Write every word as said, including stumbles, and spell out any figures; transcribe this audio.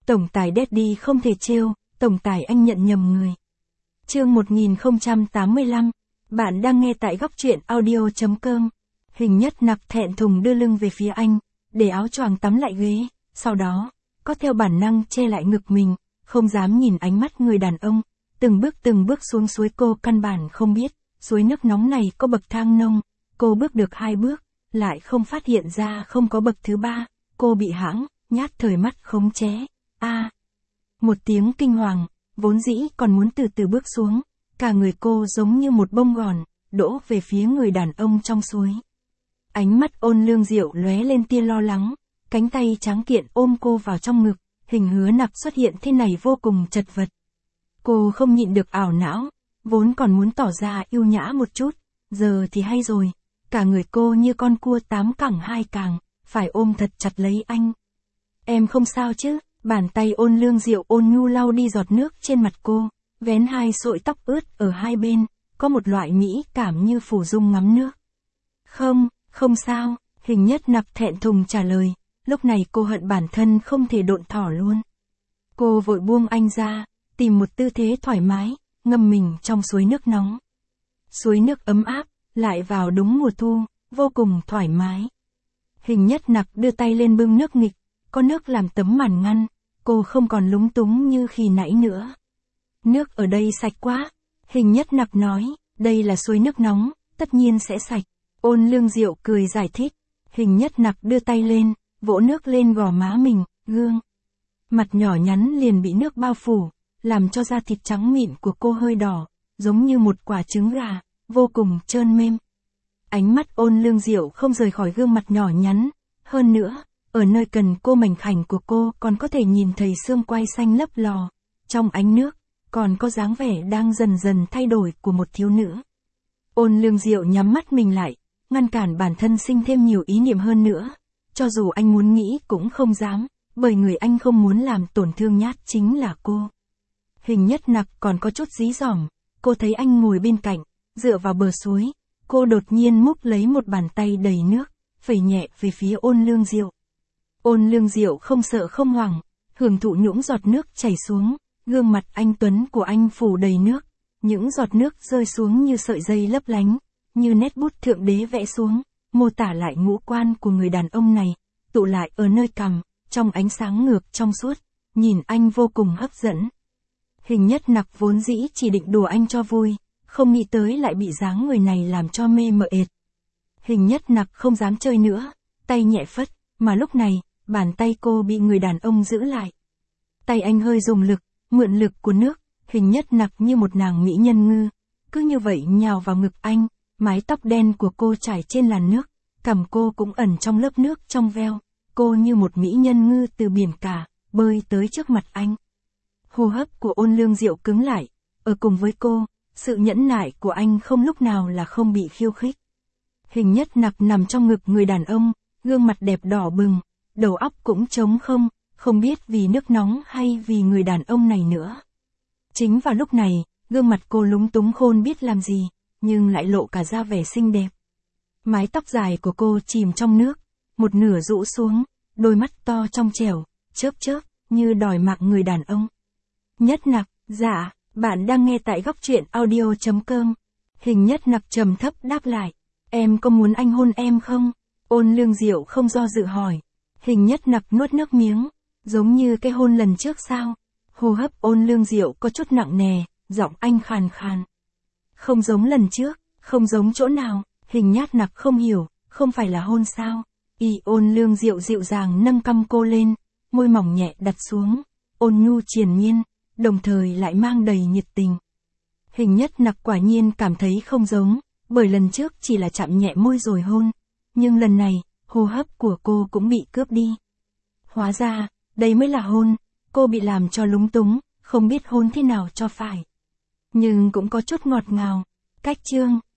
Tổng tài Daddy không thể trêu, tổng tài anh nhận nhầm người. Chương một nghìn không trăm tám mươi lăm, bạn đang nghe tại góc truyện audio chấm com. Hình Nhất Nặc thẹn thùng đưa lưng về phía anh, để áo choàng tắm lại ghế, sau đó, có theo bản năng che lại ngực mình, không dám nhìn ánh mắt người đàn ông, từng bước từng bước xuống suối. Cô căn bản không biết, suối nước nóng này có bậc thang nông, cô bước được hai bước, lại không phát hiện ra không có bậc thứ ba, cô bị hãng, nhát thời mắt khống chế. A, à, một tiếng kinh hoàng, vốn dĩ còn muốn từ từ bước xuống, cả người cô giống như một bông gòn, đổ về phía người đàn ông trong suối. Ánh mắt Ôn Lương Diệu lóe lên tia lo lắng, cánh tay trắng kiện ôm cô vào trong ngực, Hình Hứa Nặc xuất hiện thế này vô cùng chật vật. Cô không nhịn được ảo não, vốn còn muốn tỏ ra yêu nhã một chút, giờ thì hay rồi, cả người cô như con cua tám cẳng hai càng, phải ôm thật chặt lấy anh. Em không sao chứ? Bàn tay Ôn Lương Diệu ôn nhu lau đi giọt nước trên mặt cô, vén hai sợi tóc ướt ở hai bên, có một loại mỹ cảm như phủ dung ngắm nước. Không, không sao, Hình Nhất Nặc thẹn thùng trả lời, lúc này cô hận bản thân không thể độn thỏ luôn. Cô vội buông anh ra, tìm một tư thế thoải mái, ngâm mình trong suối nước nóng. Suối nước ấm áp, lại vào đúng mùa thu, vô cùng thoải mái. Hình Nhất Nặc đưa tay lên bưng nước nghịch, có nước làm tấm màn ngăn, cô không còn lúng túng như khi nãy nữa. Nước ở đây sạch quá, Hình Nhất Nặc nói, đây là suối nước nóng, tất nhiên sẽ sạch. Ôn Lương Diệu cười giải thích, Hình Nhất Nặc đưa tay lên, vỗ nước lên gò má mình, gương. Mặt nhỏ nhắn liền bị nước bao phủ, làm cho da thịt trắng mịn của cô hơi đỏ, giống như một quả trứng gà, vô cùng trơn mềm. Ánh mắt Ôn Lương Diệu không rời khỏi gương mặt nhỏ nhắn, hơn nữa, ở nơi cần cô mảnh khảnh của cô còn có thể nhìn thấy xương quai xanh lấp lò, trong ánh nước, còn có dáng vẻ đang dần dần thay đổi của một thiếu nữ. Ôn Lương Diệu nhắm mắt mình lại, ngăn cản bản thân sinh thêm nhiều ý niệm hơn nữa, cho dù anh muốn nghĩ cũng không dám, bởi người anh không muốn làm tổn thương nhát chính là cô. Hình Nhất Nặc còn có chút dí dỏm, cô thấy anh ngồi bên cạnh, dựa vào bờ suối, cô đột nhiên múc lấy một bàn tay đầy nước, phẩy nhẹ về phía Ôn Lương Diệu. Ôn Lương Diệu không sợ không hoảng, hưởng thụ những giọt nước chảy xuống, gương mặt anh tuấn của anh phủ đầy nước, những giọt nước rơi xuống như sợi dây lấp lánh, như nét bút thượng đế vẽ xuống, mô tả lại ngũ quan của người đàn ông này, tụ lại ở nơi cằm, trong ánh sáng ngược trong suốt, nhìn anh vô cùng hấp dẫn. Hình Nhất Nặc vốn dĩ chỉ định đùa anh cho vui, không nghĩ tới lại bị dáng người này làm cho mê mờ ệt. Hình Nhất Nặc không dám chơi nữa, tay nhẹ phất, mà lúc này, bàn tay cô bị người đàn ông giữ lại. Tay anh hơi dùng lực, mượn lực của nước, Hình Nhất Nặc như một nàng mỹ nhân ngư, cứ như vậy nhào vào ngực anh, mái tóc đen của cô trải trên làn nước, cằm cô cũng ẩn trong lớp nước trong veo, cô như một mỹ nhân ngư từ biển cả, bơi tới trước mặt anh. Hô hấp của Ôn Lương Diệu cứng lại, ở cùng với cô, sự nhẫn nại của anh không lúc nào là không bị khiêu khích. Hình Nhất Nặc nằm trong ngực người đàn ông, gương mặt đẹp đỏ bừng, đầu óc cũng trống không, không biết vì nước nóng hay vì người đàn ông này nữa. Chính vào lúc này, gương mặt cô lúng túng khôn biết làm gì, nhưng lại lộ cả da vẻ xinh đẹp. Mái tóc dài của cô chìm trong nước, một nửa rũ xuống, đôi mắt to trong trẻo, chớp chớp, như đòi mạng người đàn ông. Nhất Nặc, dạ, bạn đang nghe tại góc truyện audio chấm com. Hình Nhất Nặc trầm thấp đáp lại, em có muốn anh hôn em không? Ôn Lương Diệu không do dự hỏi. Hình Nhất Nặc nuốt nước miếng, giống như cái hôn lần trước sao? Hô hấp Ôn Lương Diệu có chút nặng nề, giọng anh khàn khàn. Không giống lần trước, không giống chỗ nào? Hình Nhất Nặc không hiểu, không phải là hôn sao? Y Ôn Lương Diệu dịu dàng nâng cằm cô lên, môi mỏng nhẹ đặt xuống, ôn nhu triền miên, đồng thời lại mang đầy nhiệt tình. Hình Nhất Nặc quả nhiên cảm thấy không giống, bởi lần trước chỉ là chạm nhẹ môi rồi hôn, nhưng lần này, hô hấp của cô cũng bị cướp đi. Hóa ra, đây mới là hôn, cô bị làm cho lúng túng, không biết hôn thế nào cho phải. Nhưng cũng có chút ngọt ngào. Cách chương